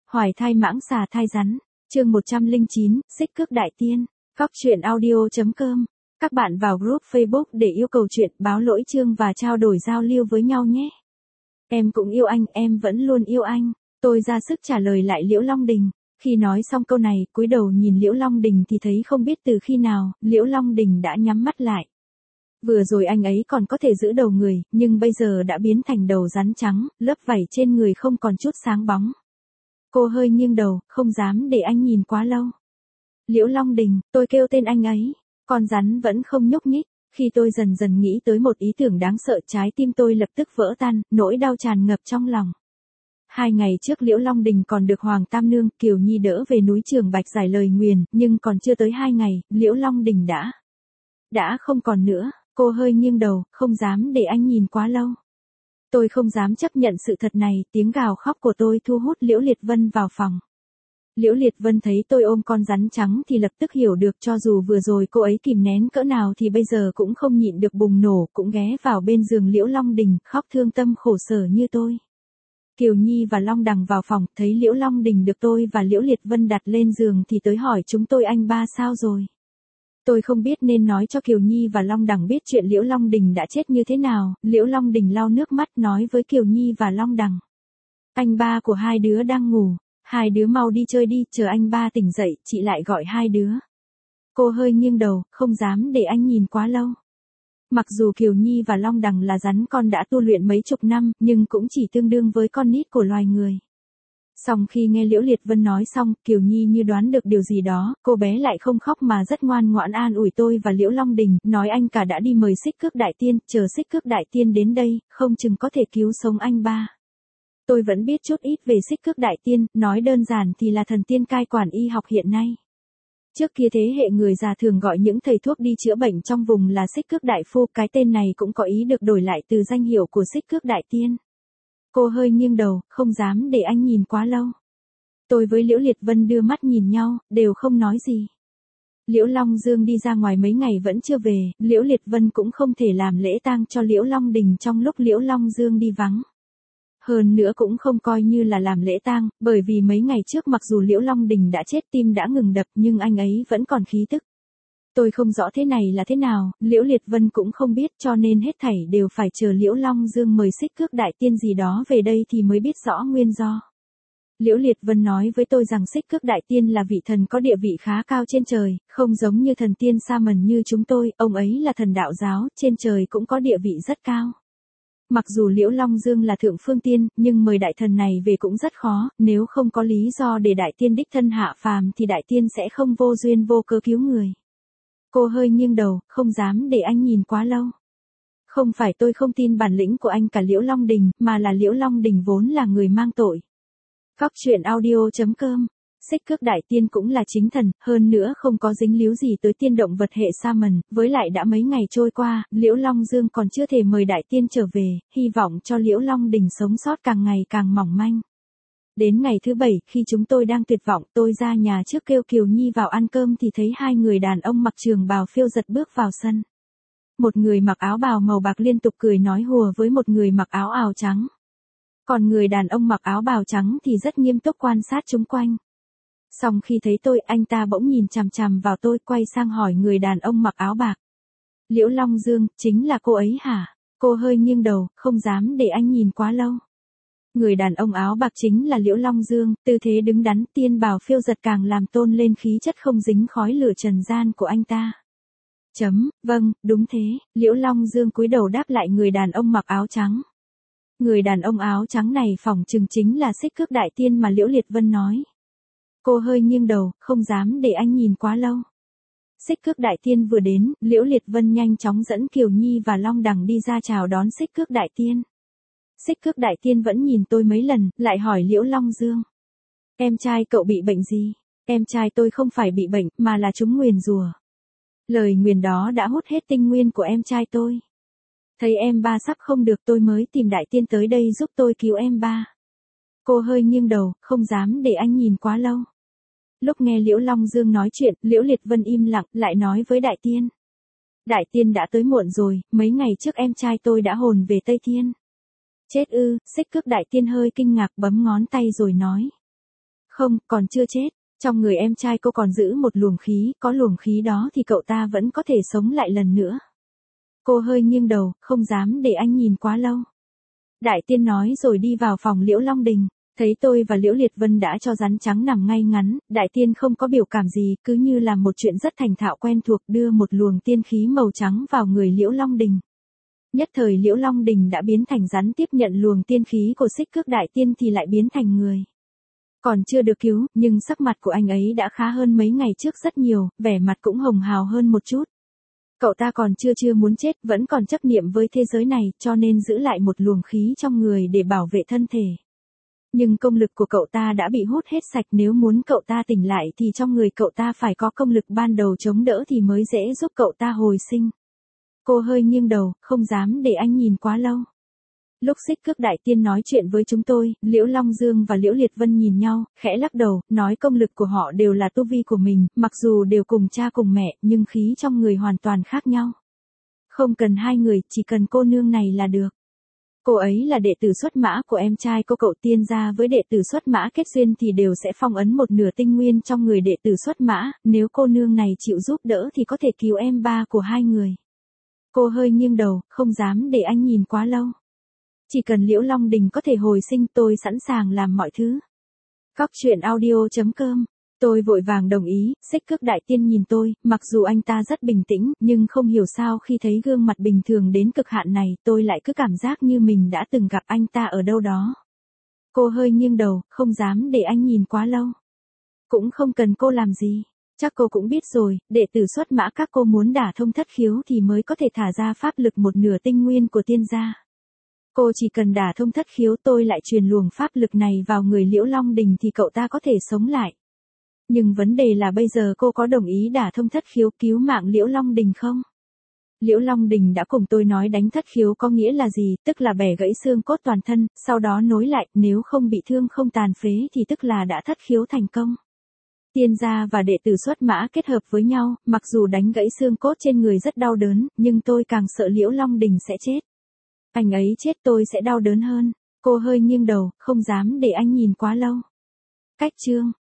Hoài thai mãng xà thai rắn, chương 109, xích cước đại tiên, Cóc truyện audio.com. Các bạn vào group Facebook để yêu cầu chuyện, báo lỗi chương và trao đổi giao lưu với nhau nhé. Em cũng yêu anh, em vẫn luôn yêu anh. Tôi ra sức trả lời lại Liễu Long Đình. Khi nói xong câu này, cúi đầu nhìn Liễu Long Đình thì thấy không biết từ khi nào, Liễu Long Đình đã nhắm mắt lại. Vừa rồi anh ấy còn có thể giữ đầu người, nhưng bây giờ đã biến thành đầu rắn trắng, lớp vảy trên người không còn chút sáng bóng. Cô hơi nghiêng đầu, không dám để anh nhìn quá lâu. Liễu Long Đình, tôi kêu tên anh ấy. Con rắn vẫn không nhúc nhích. Khi tôi dần dần nghĩ tới một ý tưởng đáng sợ, trái tim tôi lập tức vỡ tan, nỗi đau tràn ngập trong lòng. 2 ngày trước Liễu Long Đình còn được Hoàng Tam Nương, Kiều Nhi đỡ về núi Trường Bạch giải lời nguyền, nhưng còn chưa tới 2 ngày, Liễu Long Đình đã không còn nữa. Cô hơi nghiêng đầu, không dám để anh nhìn quá lâu. Tôi không dám chấp nhận sự thật này, tiếng gào khóc của tôi thu hút Liễu Liệt Vân vào phòng. Liễu Liệt Vân thấy tôi ôm con rắn trắng thì lập tức hiểu được, cho dù vừa rồi cô ấy kìm nén cỡ nào thì bây giờ cũng không nhịn được bùng nổ, cũng ghé vào bên giường Liễu Long Đình, khóc thương tâm khổ sở như tôi. Kiều Nhi và Long Đằng vào phòng, thấy Liễu Long Đình được tôi và Liễu Liệt Vân đặt lên giường thì tới hỏi chúng tôi anh ba sao rồi. Tôi không biết nên nói cho Kiều Nhi và Long Đằng biết chuyện Liễu Long Đình đã chết như thế nào. Liễu Long Đình lau nước mắt nói với Kiều Nhi và Long Đằng. Anh ba của hai đứa đang ngủ, hai đứa mau đi chơi đi, chờ anh ba tỉnh dậy, chị lại gọi hai đứa. Cô hơi nghiêng đầu, không dám để anh nhìn quá lâu. Mặc dù Kiều Nhi và Long Đằng là rắn con đã tu luyện mấy chục năm, nhưng cũng chỉ tương đương với con nít của loài người. Xong khi nghe Liễu Liệt Vân nói xong, Kiều Nhi như đoán được điều gì đó, cô bé lại không khóc mà rất ngoan ngoãn an ủi tôi và Liễu Long Đình, nói anh cả đã đi mời xích cước đại tiên, chờ xích cước đại tiên đến đây, không chừng có thể cứu sống anh ba. Tôi vẫn biết chút ít về xích cước đại tiên, nói đơn giản thì là thần tiên cai quản y học hiện nay. Trước kia thế hệ người già thường gọi những thầy thuốc đi chữa bệnh trong vùng là xích cước đại phu, cái tên này cũng có ý được đổi lại từ danh hiệu của xích cước đại tiên. Cô hơi nghiêng đầu, không dám để anh nhìn quá lâu. Tôi với Liễu Liệt Vân đưa mắt nhìn nhau, đều không nói gì. Liễu Long Dương đi ra ngoài mấy ngày vẫn chưa về, Liễu Liệt Vân cũng không thể làm lễ tang cho Liễu Long Đình trong lúc Liễu Long Dương đi vắng. Hơn nữa cũng không coi như là làm lễ tang, bởi vì mấy ngày trước mặc dù Liễu Long Đình đã chết, tim đã ngừng đập, nhưng anh ấy vẫn còn khí tức. Tôi không rõ thế này là thế nào, Liễu Liệt Vân cũng không biết, cho nên hết thảy đều phải chờ Liễu Long Dương mời xích cước đại tiên gì đó về đây thì mới biết rõ nguyên do. Liễu Liệt Vân nói với tôi rằng xích cước đại tiên là vị thần có địa vị khá cao trên trời, không giống như thần tiên sa mần như chúng tôi, ông ấy là thần đạo giáo, trên trời cũng có địa vị rất cao. Mặc dù Liễu Long Dương là thượng phương tiên, nhưng mời đại thần này về cũng rất khó, nếu không có lý do để đại tiên đích thân hạ phàm thì đại tiên sẽ không vô duyên vô cớ cứu người. Cô hơi nghiêng đầu, không dám để anh nhìn quá lâu. Không phải tôi không tin bản lĩnh của anh cả Liễu Long Đình, mà là Liễu Long Đình vốn là người mang tội. Cóc truyện audio.com. Xích cước đại tiên cũng là chính thần, hơn nữa không có dính líu gì tới tiên động vật hệ sa mần, với lại đã mấy ngày trôi qua, Liễu Long Dương còn chưa thể mời đại tiên trở về, hy vọng cho Liễu Long Đình sống sót càng ngày càng mỏng manh. Đến ngày thứ 7, khi chúng tôi đang tuyệt vọng, tôi ra nhà trước kêu Kiều Nhi vào ăn cơm thì thấy hai người đàn ông mặc trường bào phiêu giật bước vào sân. Một người mặc áo bào màu bạc liên tục cười nói hùa với một người mặc áo áo trắng. Còn người đàn ông mặc áo bào trắng thì rất nghiêm túc quan sát chúng quanh. Xong khi thấy tôi, anh ta bỗng nhìn chằm chằm vào tôi, quay sang hỏi người đàn ông mặc áo bạc. Liễu Long Dương, chính là cô ấy hả? Cô hơi nghiêng đầu, không dám để anh nhìn quá lâu. Người đàn ông áo bạc chính là Liễu Long Dương, tư thế đứng đắn, tiên bào phiêu giật càng làm tôn lên khí chất không dính khói lửa trần gian của anh ta. Vâng, đúng thế, Liễu Long Dương cúi đầu đáp lại người đàn ông mặc áo trắng. Người đàn ông áo trắng này phỏng chừng chính là xích cước đại tiên mà Liễu Liệt Vân nói. Cô hơi nghiêng đầu, không dám để anh nhìn quá lâu. Xích cước đại tiên vừa đến, Liễu Liệt Vân nhanh chóng dẫn Kiều Nhi và Long Đằng đi ra chào đón xích cước đại tiên. Xích cước đại tiên vẫn nhìn tôi mấy lần, lại hỏi Liễu Long Dương. Em trai cậu bị bệnh gì? Em trai tôi không phải bị bệnh, mà là chúng nguyền rủa. Lời nguyền đó đã hút hết tinh nguyên của em trai tôi. Thấy em ba sắp không được tôi mới tìm đại tiên tới đây giúp tôi cứu em ba. Cô hơi nghiêng đầu, không dám để anh nhìn quá lâu. Lúc nghe Liễu Long Dương nói chuyện, Liễu Liệt Vân im lặng, lại nói với đại tiên. Đại tiên đã tới muộn rồi, mấy ngày trước em trai tôi đã hồn về Tây Thiên. Chết ư, xích cước đại tiên hơi kinh ngạc bấm ngón tay rồi nói. Không, còn chưa chết. Trong người em trai cô còn giữ một luồng khí, có luồng khí đó thì cậu ta vẫn có thể sống lại lần nữa. Cô hơi nghiêng đầu, không dám để anh nhìn quá lâu. Đại tiên nói rồi đi vào phòng Liễu Long Đình. Thấy tôi và Liễu Liệt Vân đã cho rắn trắng nằm ngay ngắn, đại tiên không có biểu cảm gì, cứ như là một chuyện rất thành thạo quen thuộc đưa một luồng tiên khí màu trắng vào người Liễu Long Đình. Nhất thời Liễu Long Đình đã biến thành rắn tiếp nhận luồng tiên khí của Xích Cước đại tiên thì lại biến thành người. Còn chưa được cứu, nhưng sắc mặt của anh ấy đã khá hơn mấy ngày trước rất nhiều, vẻ mặt cũng hồng hào hơn một chút. Cậu ta còn chưa muốn chết, vẫn còn chấp niệm với thế giới này, cho nên giữ lại một luồng khí trong người để bảo vệ thân thể. Nhưng công lực của cậu ta đã bị hút hết sạch, nếu muốn cậu ta tỉnh lại thì trong người cậu ta phải có công lực ban đầu chống đỡ thì mới dễ giúp cậu ta hồi sinh. Cô hơi nghiêng đầu, không dám để anh nhìn quá lâu. Lúc Xích Cước đại tiên nói chuyện với chúng tôi, Liễu Long Dương và Liễu Liệt Vân nhìn nhau, khẽ lắc đầu, nói công lực của họ đều là tu vi của mình, mặc dù đều cùng cha cùng mẹ, nhưng khí trong người hoàn toàn khác nhau. Không cần hai người, chỉ cần cô nương này là được. Cô ấy là đệ tử xuất mã của em trai cô, cậu tiên gia với đệ tử xuất mã kết duyên thì đều sẽ phong ấn một nửa tinh nguyên trong người đệ tử xuất mã, nếu cô nương này chịu giúp đỡ thì có thể cứu em ba của hai người. Cô hơi nghiêng đầu, không dám để anh nhìn quá lâu. Chỉ cần Liễu Long Đình có thể hồi sinh tôi sẵn sàng làm mọi thứ. Cóc truyện audio.com. Tôi vội vàng đồng ý, Xích Cước đại tiên nhìn tôi, mặc dù anh ta rất bình tĩnh, nhưng không hiểu sao khi thấy gương mặt bình thường đến cực hạn này, tôi lại cứ cảm giác như mình đã từng gặp anh ta ở đâu đó. Cô hơi nghiêng đầu, không dám để anh nhìn quá lâu. Cũng không cần cô làm gì. Chắc cô cũng biết rồi, đệ tử xuất mã các cô muốn đả thông thất khiếu thì mới có thể thả ra pháp lực một nửa tinh nguyên của tiên gia. Cô chỉ cần đả thông thất khiếu tôi lại truyền luồng pháp lực này vào người Liễu Long Đình thì cậu ta có thể sống lại. Nhưng vấn đề là bây giờ cô có đồng ý đả thông thất khiếu cứu mạng Liễu Long Đình không? Liễu Long Đình đã cùng tôi nói đánh thất khiếu có nghĩa là gì, tức là bẻ gãy xương cốt toàn thân, sau đó nối lại, nếu không bị thương không tàn phế thì tức là đã thất khiếu thành công. Tiên gia và đệ tử xuất mã kết hợp với nhau, mặc dù đánh gãy xương cốt trên người rất đau đớn, nhưng tôi càng sợ Liễu Long Đình sẽ chết. Anh ấy chết tôi sẽ đau đớn hơn. Cô hơi nghiêng đầu, không dám để anh nhìn quá lâu. Cách chương